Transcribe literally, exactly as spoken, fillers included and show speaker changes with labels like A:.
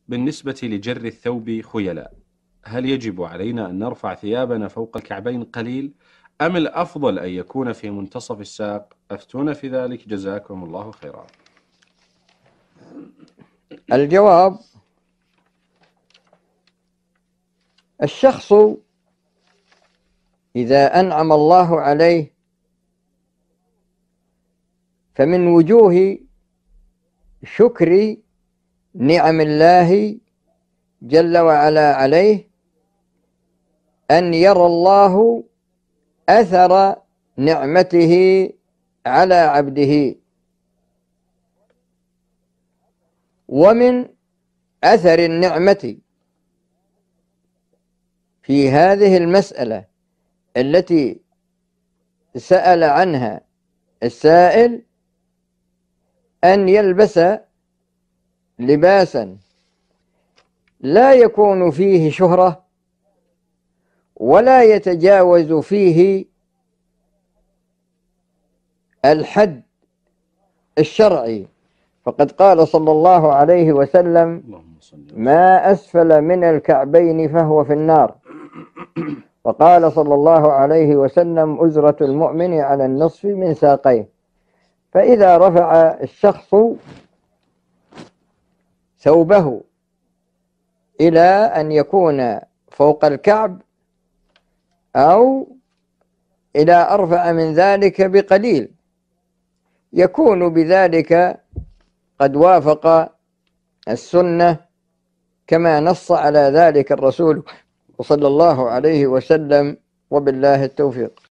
A: بالنسبة لجر الثوب خيلاء، هل يجب علينا أن نرفع ثيابنا فوق الكعبين قليل، أم الأفضل أن يكون في منتصف الساق؟ أفتونا في ذلك جزاكم الله خيرا.
B: الجواب: الشخص إذا أنعم الله عليه فمن وجوه شكر نعم الله جل وعلا عليه أن يرى الله أثر نعمته على عبده. ومن أثر النعمة في هذه المسألة التي سأل عنها السائل أن يلبس لباسا لا يكون فيه شهرة ولا يتجاوز فيه الحد الشرعي، فقد قال صلى الله عليه وسلم: ما أسفل من الكعبين فهو في النار. وقال صلى الله عليه وسلم: أزرة المؤمن على النصف من ساقيه. فإذا رفع الشخص ثوبه إلى أن يكون فوق الكعب أو إلى أرفع من ذلك بقليل، يكون بذلك قد وافق السنة كما نص على ذلك الرسول صلى الله عليه وسلم، وبالله التوفيق.